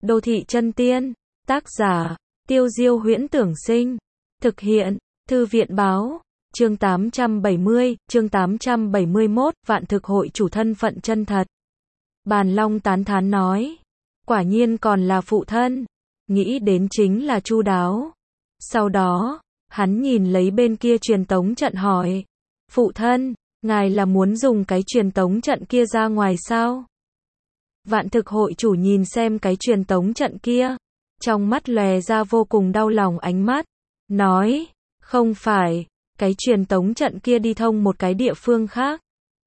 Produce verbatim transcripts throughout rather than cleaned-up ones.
Đô thị chân tiên, tác giả, Tiêu Diêu Huyễn Tưởng Sinh, thực hiện, Thư viện báo, chương tám trăm bảy mươi, chương tám trăm bảy mươi mốt, vạn thực hội chủ thân phận chân thật. Bàn Long tán thán nói, quả nhiên còn là phụ thân, nghĩ đến chính là chu đáo. Sau đó, hắn nhìn lấy bên kia truyền tống trận hỏi, phụ thân, ngài là muốn dùng cái truyền tống trận kia ra ngoài sao? Vạn thực hội chủ nhìn xem cái truyền tống trận kia, trong mắt lòe ra vô cùng đau lòng ánh mắt, nói, không phải, cái truyền tống trận kia đi thông một cái địa phương khác.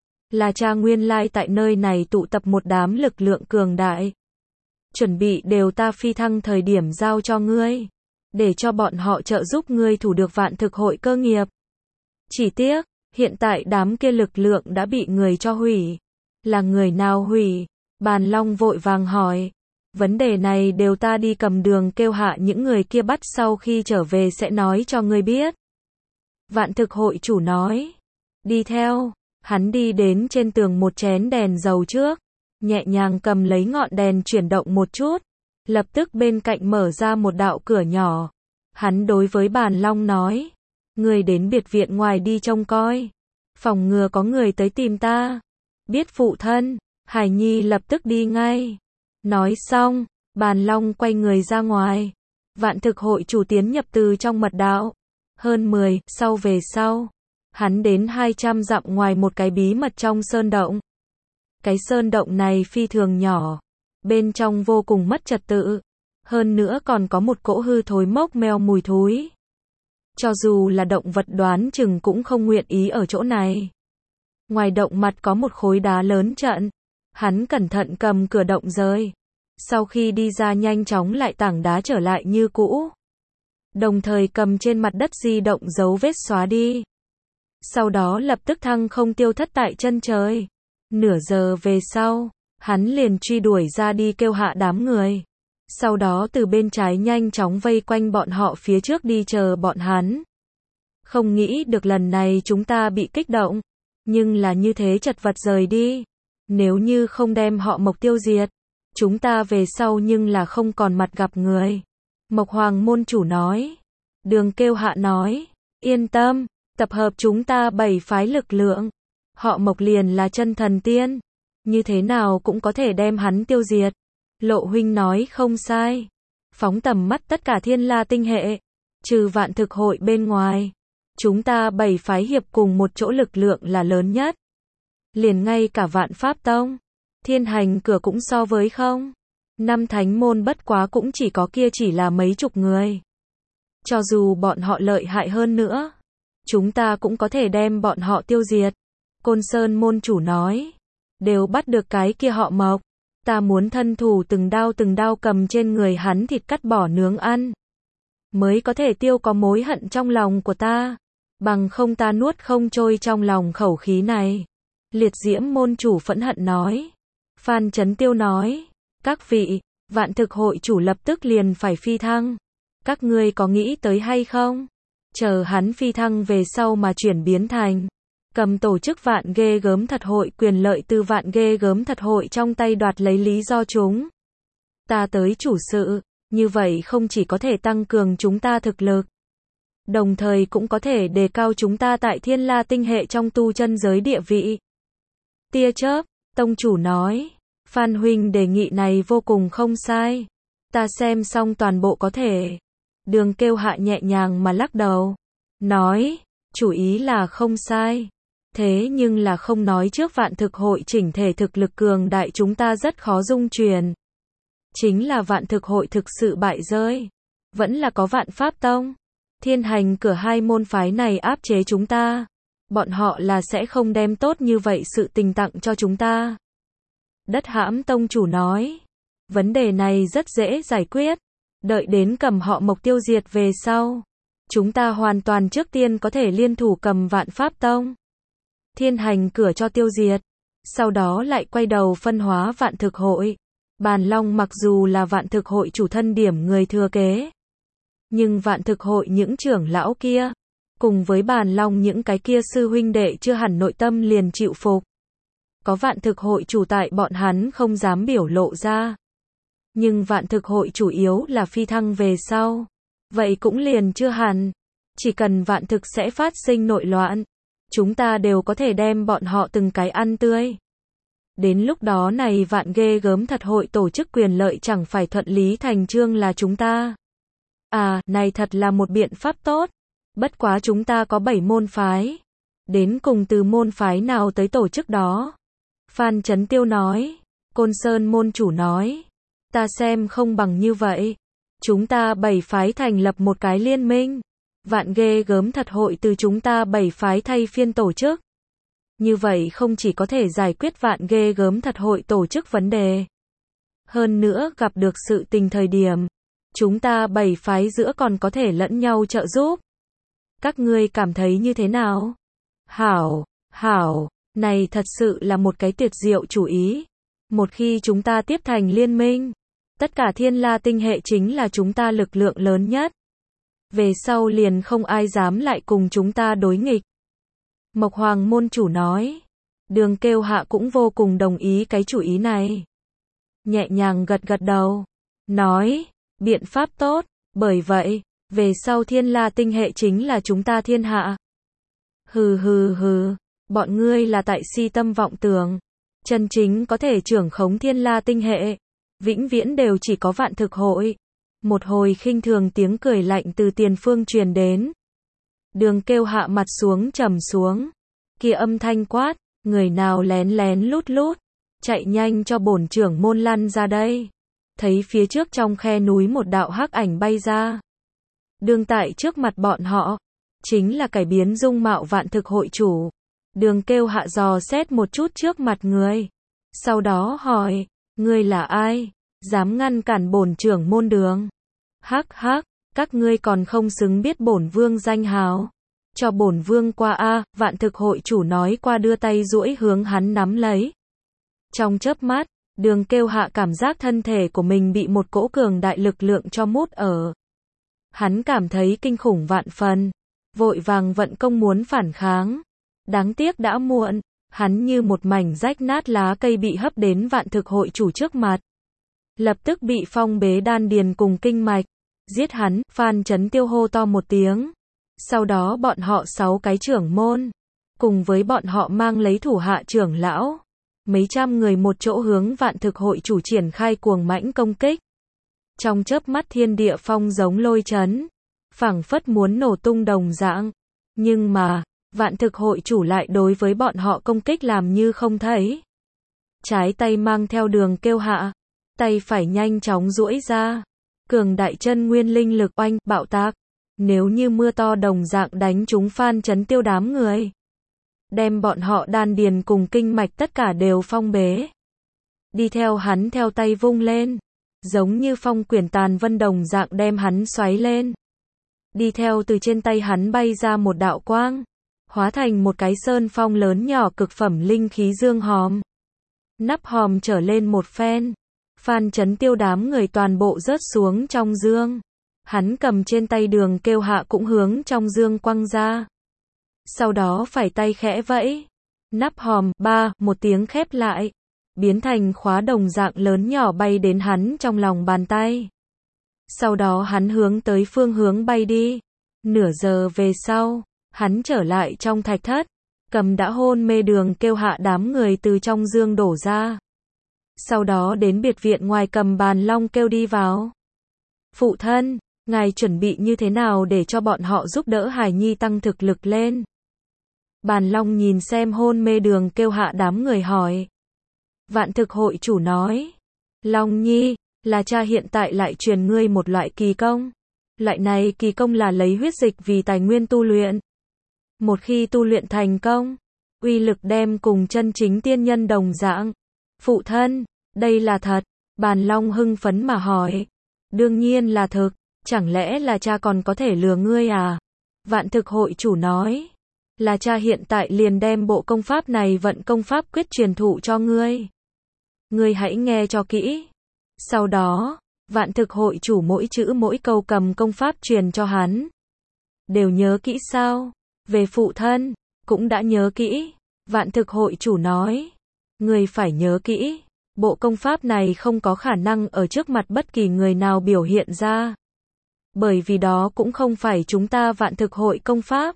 Là cha nguyên lai tại nơi này tụ tập một đám lực lượng cường đại. Chuẩn bị đều ta phi thăng thời điểm giao cho ngươi, để cho bọn họ trợ giúp ngươi thủ được vạn thực hội cơ nghiệp. Chỉ tiếc, hiện tại đám kia lực lượng đã bị người cho hủy. Là người nào hủy? Bàn Long vội vàng hỏi. Vấn đề này đều ta đi cầm đường kêu hạ những người kia bắt, sau khi trở về sẽ nói cho ngươi biết. Vạn thực hội chủ nói. Đi theo, hắn đi đến trên tường một chén đèn dầu trước, nhẹ nhàng cầm lấy ngọn đèn chuyển động một chút, lập tức bên cạnh mở ra một đạo cửa nhỏ. Hắn đối với Bàn Long nói, ngươi đến biệt viện ngoài đi trông coi, phòng ngừa có người tới tìm ta. Biết phụ thân. Hải Nhi lập tức đi ngay. Nói xong, Bàn Long quay người ra ngoài. Vạn thực hội chủ tiến nhập từ trong mật đạo. Hơn mười, sau về sau, hắn đến hai trăm dặm ngoài một cái bí mật trong sơn động. Cái sơn động này phi thường nhỏ, bên trong vô cùng mất trật tự, hơn nữa còn có một cỗ hư thối mốc meo mùi thối. Cho dù là động vật đoán chừng cũng không nguyện ý ở chỗ này. Ngoài động mặt có một khối đá lớn trận. Hắn cẩn thận cầm cửa động rời. Sau khi đi ra nhanh chóng lại tảng đá trở lại như cũ. Đồng thời cầm trên mặt đất di động dấu vết xóa đi. Sau đó lập tức thăng không tiêu thất tại chân trời. Nửa giờ về sau, hắn liền truy đuổi ra đi kêu hạ đám người. Sau đó từ bên trái nhanh chóng vây quanh bọn họ phía trước đi chờ bọn hắn. Không nghĩ được lần này chúng ta bị kích động. Nhưng là như thế chật vật rời đi. Nếu như không đem họ Mộc tiêu diệt, chúng ta về sau nhưng là không còn mặt gặp người. Mộc Hoàng môn chủ nói. Đường kêu hạ nói, yên tâm, tập hợp chúng ta bảy phái lực lượng. Họ Mộc liền là chân thần tiên. Như thế nào cũng có thể đem hắn tiêu diệt. Lộ huynh nói không sai. Phóng tầm mắt tất cả thiên la tinh hệ. Trừ vạn thực hội bên ngoài. Chúng ta bảy phái hiệp cùng một chỗ lực lượng là lớn nhất. Liền ngay cả vạn pháp tông, thiên hành cửa cũng so với không. Năm thánh môn bất quá cũng chỉ có kia chỉ là mấy chục người. Cho dù bọn họ lợi hại hơn nữa, chúng ta cũng có thể đem bọn họ tiêu diệt. Côn Sơn môn chủ nói, đều bắt được cái kia họ Mộc. Ta muốn thân thủ từng đao từng đao cầm trên người hắn thịt cắt bỏ nướng ăn. Mới có thể tiêu có mối hận trong lòng của ta. Bằng không ta nuốt không trôi trong lòng khẩu khí này. Liệt Diễm môn chủ phẫn hận nói. Phan Chấn Tiêu nói. Các vị, vạn thực hội chủ lập tức liền phải phi thăng. Các ngươi có nghĩ tới hay không? Chờ hắn phi thăng về sau mà chuyển biến thành. Cầm tổ chức vạn ghê gớm thật hội quyền lợi từ vạn ghê gớm thật hội trong tay đoạt lấy lý do chúng. Ta tới chủ sự, như vậy không chỉ có thể tăng cường chúng ta thực lực. Đồng thời cũng có thể đề cao chúng ta tại thiên la tinh hệ trong tu chân giới địa vị. Tia chớp, tông chủ nói, Phan huynh đề nghị này vô cùng không sai. Ta xem xong toàn bộ có thể. Đường kêu hạ nhẹ nhàng mà lắc đầu. Nói, chủ ý là không sai. Thế nhưng là không nói trước vạn thực hội chỉnh thể thực lực cường đại chúng ta rất khó dung truyền. Chính là vạn thực hội thực sự bại rơi. Vẫn là có vạn pháp tông. Thiên hành cửa hai môn phái này áp chế chúng ta. Bọn họ là sẽ không đem tốt như vậy sự tình tặng cho chúng ta. Đất Hãm tông chủ nói. Vấn đề này rất dễ giải quyết. Đợi đến cầm họ Mộc tiêu diệt về sau. Chúng ta hoàn toàn trước tiên có thể liên thủ cầm vạn pháp tông. Thiên hành cửa cho tiêu diệt. Sau đó lại quay đầu phân hóa vạn thực hội. Bàn Long mặc dù là vạn thực hội chủ thân điểm người thừa kế. Nhưng vạn thực hội những trưởng lão kia, cùng với Bàn Long những cái kia sư huynh đệ chưa hẳn nội tâm liền chịu phục. Có vạn thực hội chủ tại bọn hắn không dám biểu lộ ra. Nhưng vạn thực hội chủ yếu là phi thăng về sau. Vậy cũng liền chưa hẳn. Chỉ cần vạn thực sẽ phát sinh nội loạn, chúng ta đều có thể đem bọn họ từng cái ăn tươi. Đến lúc đó này vạn ghê gớm thật hội tổ chức quyền lợi chẳng phải thuận lý thành chương là chúng ta. À, này thật là một biện pháp tốt. Bất quá chúng ta có bảy môn phái. Đến cùng từ môn phái nào tới tổ chức đó? Phan Chấn Tiêu nói. Côn Sơn môn chủ nói. Ta xem không bằng như vậy. Chúng ta bảy phái thành lập một cái liên minh. Vạn ghê gớm thật hội từ chúng ta bảy phái thay phiên tổ chức. Như vậy không chỉ có thể giải quyết vạn ghê gớm thật hội tổ chức vấn đề. Hơn nữa gặp được sự tình thời điểm. Chúng ta bảy phái giữa còn có thể lẫn nhau trợ giúp. Các ngươi cảm thấy như thế nào? Hảo, hảo, này thật sự là một cái tuyệt diệu chủ ý. Một khi chúng ta tiếp thành liên minh, tất cả thiên la tinh hệ chính là chúng ta lực lượng lớn nhất. Về sau liền không ai dám lại cùng chúng ta đối nghịch. Mộc Hoàng môn chủ nói. Đường Kêu Hạ cũng vô cùng đồng ý cái chủ ý này. Nhẹ nhàng gật gật đầu. Nói, biện pháp tốt, bởi vậy, về sau thiên la tinh hệ chính là chúng ta thiên hạ. Hừ hừ hừ, bọn ngươi là tại si tâm vọng tưởng. Chân chính có thể trưởng khống thiên la tinh hệ. Vĩnh viễn đều chỉ có vạn thực hội. Một hồi khinh thường tiếng cười lạnh từ tiền phương truyền đến. Đường Kêu Hạ mặt xuống trầm xuống. Kia âm thanh quát, người nào lén lén lút lút, chạy nhanh cho bổn trưởng môn lăn ra đây. Thấy phía trước trong khe núi một đạo hắc ảnh bay ra. Đường tại trước mặt bọn họ, chính là cải biến dung mạo vạn thực hội chủ. Đường Kêu Hạ dò xét một chút trước mặt người. Sau đó hỏi, ngươi là ai? Dám ngăn cản bổn trưởng môn đường? Hắc hắc, các ngươi còn không xứng biết bổn vương danh hào. Cho bổn vương qua a, vạn thực hội chủ nói qua đưa tay duỗi hướng hắn nắm lấy. Trong chớp mắt, Đường Kêu Hạ cảm giác thân thể của mình bị một cỗ cường đại lực lượng cho mút ở. Hắn cảm thấy kinh khủng vạn phần, vội vàng vận công muốn phản kháng. Đáng tiếc đã muộn, hắn như một mảnh rách nát lá cây bị hấp đến vạn thực hội chủ trước mặt. Lập tức bị phong bế đan điền cùng kinh mạch. Giết hắn, Phan Chấn Tiêu hô to một tiếng. Sau đó bọn họ sáu cái trưởng môn, cùng với bọn họ mang lấy thủ hạ trưởng lão, mấy trăm người một chỗ hướng vạn thực hội chủ triển khai cuồng mãnh công kích. Trong chớp mắt thiên địa phong giống lôi chấn, phảng phất muốn nổ tung đồng dạng. Nhưng mà, vạn thực hội chủ lại đối với bọn họ công kích làm như không thấy. Trái tay mang theo Đường Kêu Hạ, tay phải nhanh chóng duỗi ra. Cường đại chân nguyên linh lực oanh, bạo tạc. Nếu như mưa to đồng dạng đánh trúng Phan Chấn Tiêu đám người. Đem bọn họ đan điền cùng kinh mạch tất cả đều phong bế. Đi theo hắn theo tay vung lên. Giống như phong quyển tàn vân đồng dạng đem hắn xoáy lên. Đi theo từ trên tay hắn bay ra một đạo quang. Hóa thành một cái sơn phong lớn nhỏ cực phẩm linh khí dương hòm. Nắp hòm trở lên một phen. Phan Chấn Tiêu đám người toàn bộ rớt xuống trong dương. Hắn cầm trên tay Đường Kêu Hạ cũng hướng trong dương quăng ra. Sau đó phải tay khẽ vẫy. Nắp hòm, ba, một tiếng khép lại. Biến thành khóa đồng dạng lớn nhỏ bay đến hắn trong lòng bàn tay. Sau đó hắn hướng tới phương hướng bay đi. Nửa giờ về sau, hắn trở lại trong thạch thất. Cầm đã hôn mê Đường Kêu Hạ đám người từ trong dương đổ ra. Sau đó đến biệt viện ngoài cầm Bàn Long kêu đi vào. Phụ thân, ngài chuẩn bị như thế nào để cho bọn họ giúp đỡ Hải Nhi tăng thực lực lên? Bàn Long nhìn xem hôn mê Đường Kêu Hạ đám người hỏi. Vạn thực hội chủ nói. Long Nhi, là cha hiện tại lại truyền ngươi một loại kỳ công. Loại này kỳ công là lấy huyết dịch vì tài nguyên tu luyện. Một khi tu luyện thành công, uy lực đem cùng chân chính tiên nhân đồng dạng. Phụ thân, đây là thật. Bàn Long hưng phấn mà hỏi. Đương nhiên là thực, chẳng lẽ là cha còn có thể lừa ngươi à? Vạn thực hội chủ nói. Là cha hiện tại liền đem bộ công pháp này vận công pháp quyết truyền thụ cho ngươi. Ngươi hãy nghe cho kỹ. Sau đó, vạn thực hội chủ mỗi chữ mỗi câu cầm công pháp truyền cho hắn. Đều nhớ kỹ sao? Về phụ thân, cũng đã nhớ kỹ. Vạn thực hội chủ nói. Ngươi phải nhớ kỹ. Bộ công pháp này không có khả năng ở trước mặt bất kỳ người nào biểu hiện ra. Bởi vì đó cũng không phải chúng ta vạn thực hội công pháp.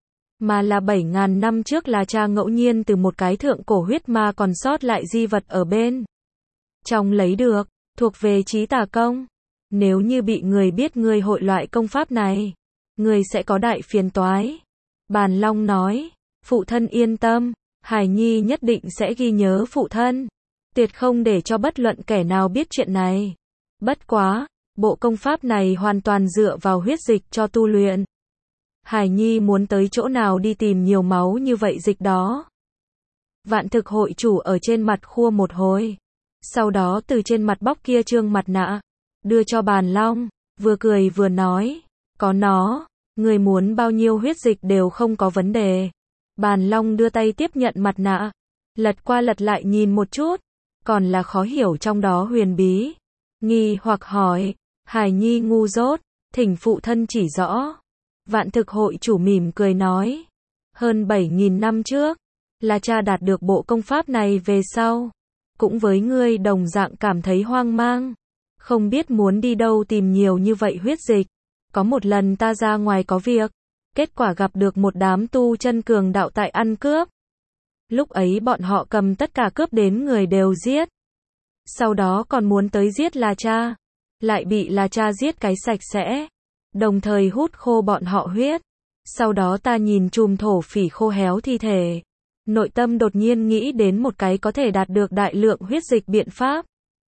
Mà là bảy ngàn năm trước là cha ngẫu nhiên từ một cái thượng cổ huyết ma còn sót lại di vật ở bên trong lấy được, thuộc về trí tà công. Nếu như bị người biết ngươi hội loại công pháp này, ngươi sẽ có đại phiền toái. Bàn Long nói, phụ thân yên tâm, Hải Nhi nhất định sẽ ghi nhớ phụ thân. Tuyệt không để cho bất luận kẻ nào biết chuyện này. Bất quá, bộ công pháp này hoàn toàn dựa vào huyết dịch cho tu luyện. Hải Nhi muốn tới chỗ nào đi tìm nhiều máu như vậy dịch đó. Vạn thực hội chủ ở trên mặt khua một hồi. Sau đó từ trên mặt bóc kia trương mặt nạ. Đưa cho Bàn Long. Vừa cười vừa nói. Có nó. Người muốn bao nhiêu huyết dịch đều không có vấn đề. Bàn Long đưa tay tiếp nhận mặt nạ. Lật qua lật lại nhìn một chút. Còn là khó hiểu trong đó huyền bí. Nghi hoặc hỏi. Hải Nhi ngu dốt. Thỉnh phụ thân chỉ rõ. Vạn thực hội chủ mỉm cười nói. Hơn bảy nghìn năm trước. Là cha đạt được bộ công pháp này về sau. Cũng với ngươi đồng dạng cảm thấy hoang mang. Không biết muốn đi đâu tìm nhiều như vậy huyết dịch. Có một lần ta ra ngoài có việc. Kết quả gặp được một đám tu chân cường đạo tại ăn cướp. Lúc ấy bọn họ cầm tất cả cướp đến người đều giết. Sau đó còn muốn tới giết là cha. Lại bị là cha giết cái sạch sẽ. Đồng thời hút khô bọn họ huyết. Sau đó ta nhìn chùm thổ phỉ khô héo thi thể. Nội tâm đột nhiên nghĩ đến một cái có thể đạt được đại lượng huyết dịch biện pháp.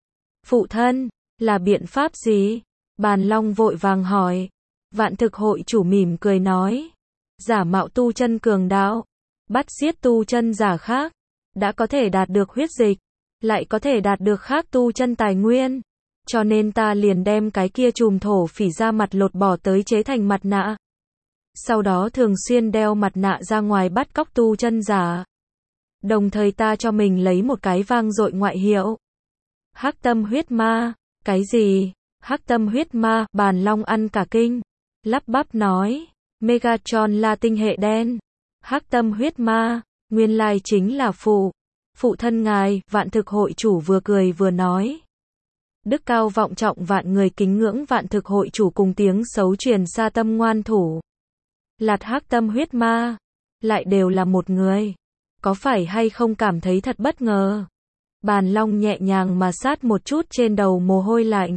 Phụ thân, là biện pháp gì? Bàn Long vội vàng hỏi. Vạn thực hội chủ mỉm cười nói. Giả mạo tu chân cường đạo. Bắt giết tu chân giả khác. Đã có thể đạt được huyết dịch. Lại có thể đạt được khác tu chân tài nguyên. Cho nên ta liền đem cái kia chùm thổ phỉ ra mặt lột bỏ tới chế thành mặt nạ. Sau đó thường xuyên đeo mặt nạ ra ngoài bắt cóc tu chân giả. Đồng thời ta cho mình lấy một cái vang dội ngoại hiệu. Hắc tâm huyết ma. Cái gì? Hắc tâm huyết ma? Bàn Long ăn cả kinh. Lắp bắp nói. Megatron là tinh hệ đen. Hắc tâm huyết ma. Nguyên lai chính là phụ. Phụ thân ngài. Vạn thực hội chủ vừa cười vừa nói. Đức cao vọng trọng vạn người kính ngưỡng vạn thực hội chủ cùng tiếng xấu truyền xa tâm ngoan thủ. Lạt hắc tâm huyết ma. Lại đều là một người. Có phải hay không cảm thấy thật bất ngờ? Bàn Long nhẹ nhàng mà sát một chút trên đầu mồ hôi lạnh.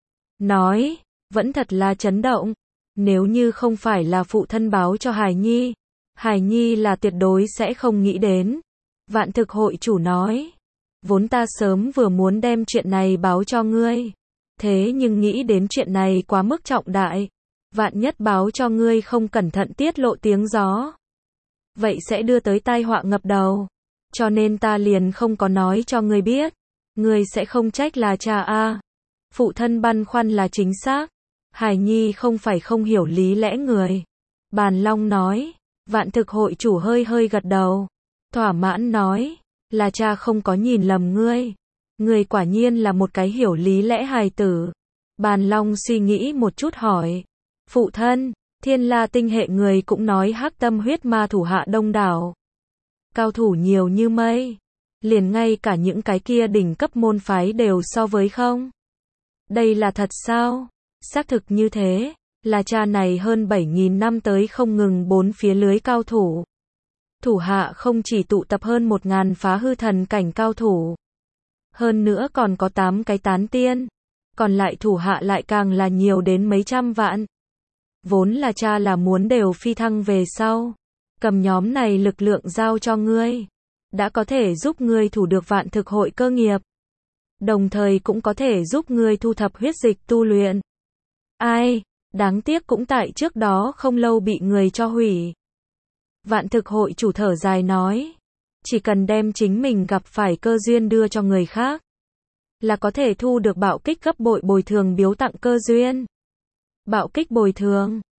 Nói, vẫn thật là chấn động. Nếu như không phải là phụ thân báo cho Hải Nhi, Hải Nhi là tuyệt đối sẽ không nghĩ đến. Vạn thực hội chủ nói. Vốn ta sớm vừa muốn đem chuyện này báo cho ngươi. Thế nhưng nghĩ đến chuyện này quá mức trọng đại. Vạn nhất báo cho ngươi không cẩn thận tiết lộ tiếng gió. Vậy sẽ đưa tới tai họa ngập đầu. Cho nên ta liền không có nói cho ngươi biết. Ngươi sẽ không trách là cha a. Phụ thân băn khoăn là chính xác. Hải Nhi không phải không hiểu lý lẽ người. Bàn Long nói. Vạn thực hội chủ hơi hơi gật đầu. Thỏa mãn nói. Là cha không có nhìn lầm ngươi. Ngươi quả nhiên là một cái hiểu lý lẽ hài tử. Bàn Long suy nghĩ một chút hỏi. Phụ thân, Thiên La tinh hệ người cũng nói hắc tâm huyết ma thủ hạ đông đảo. Cao thủ nhiều như mây. Liền ngay cả những cái kia đỉnh cấp môn phái đều so với không. Đây là thật sao? Xác thực như thế. Là cha này hơn bảy nghìn năm tới không ngừng bốn phía lưới cao thủ. Thủ hạ không chỉ tụ tập hơn một ngàn phá hư thần cảnh cao thủ. Hơn nữa còn có tám cái tán tiên. Còn lại thủ hạ lại càng là nhiều đến mấy trăm vạn. Vốn là cha là muốn đều phi thăng về sau. Cầm nhóm này lực lượng giao cho ngươi. Đã có thể giúp ngươi thủ được vạn thực hội cơ nghiệp. Đồng thời cũng có thể giúp ngươi thu thập huyết dịch tu luyện. Ai, đáng tiếc cũng tại trước đó không lâu bị người cho hủy. Vạn thực hội chủ thở dài nói. Chỉ cần đem chính mình gặp phải cơ duyên đưa cho người khác. Là có thể thu được bạo kích gấp bội bồi thường biếu tặng cơ duyên. Bạo kích bồi thường.